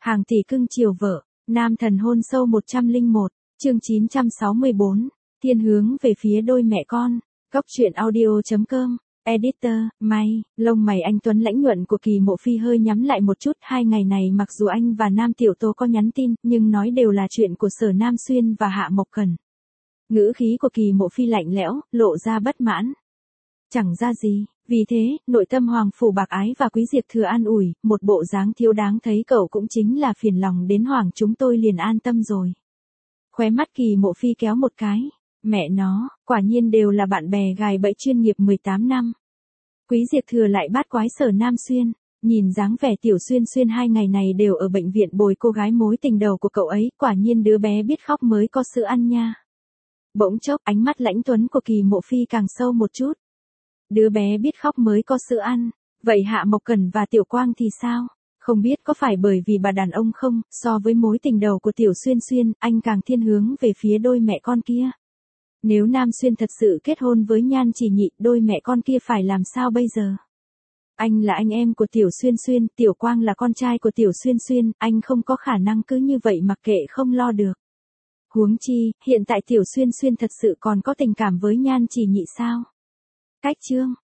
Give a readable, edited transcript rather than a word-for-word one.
Hàng tỷ cưng chiều vợ, nam thần hôn sâu 101, chương 964, thiên hướng về phía đôi mẹ con, góc truyện audio.com, editor, may, lông mày anh Tuấn lãnh nhuận của Kỳ Mộ Phi hơi nhắm lại một chút. 2 ngày này mặc dù anh và Nam Tiểu Tố có nhắn tin, nhưng nói đều là chuyện của Sở Nam Xuyên và Hạ Mộc Cần. Ngữ khí của Kỳ Mộ Phi lạnh lẽo, lộ ra bất mãn. Chẳng ra gì, vì thế, nội tâm Hoàng Phủ Bạc Ái và Quý Diệp Thừa an ủi, một bộ dáng thiếu đáng thấy cậu cũng chính là phiền lòng đến Hoàng chúng tôi liền an tâm rồi. Khóe mắt Kỳ Mộ Phi kéo một cái, mẹ nó, quả nhiên đều là bạn bè gài bẫy chuyên nghiệp 18 năm. Quý Diệp Thừa lại bát quái Sở Nam Xuyên, nhìn dáng vẻ Tiểu Xuyên Xuyên 2 ngày này đều ở bệnh viện bồi cô gái mối tình đầu của cậu ấy, quả nhiên đứa bé biết khóc mới có sữa ăn nha. Bỗng chốc ánh mắt lãnh tuấn của Kỳ Mộ Phi càng sâu một chút. Đứa bé biết khóc mới có sữa ăn, vậy Hạ Mộc Cẩn và Tiểu Quang thì sao? Không biết có phải bởi vì bà đàn ông không, so với mối tình đầu của Tiểu Xuyên Xuyên, anh càng thiên hướng về phía đôi mẹ con kia. Nếu Nam Xuyên thật sự kết hôn với Nhan Chỉ Nhị, đôi mẹ con kia phải làm sao bây giờ? Anh là anh em của Tiểu Xuyên Xuyên, Tiểu Quang là con trai của Tiểu Xuyên Xuyên, anh không có khả năng cứ như vậy mặc kệ không lo được. Huống chi, hiện tại Tiểu Xuyên Xuyên thật sự còn có tình cảm với Nhan Chỉ Nhị sao? Cách chương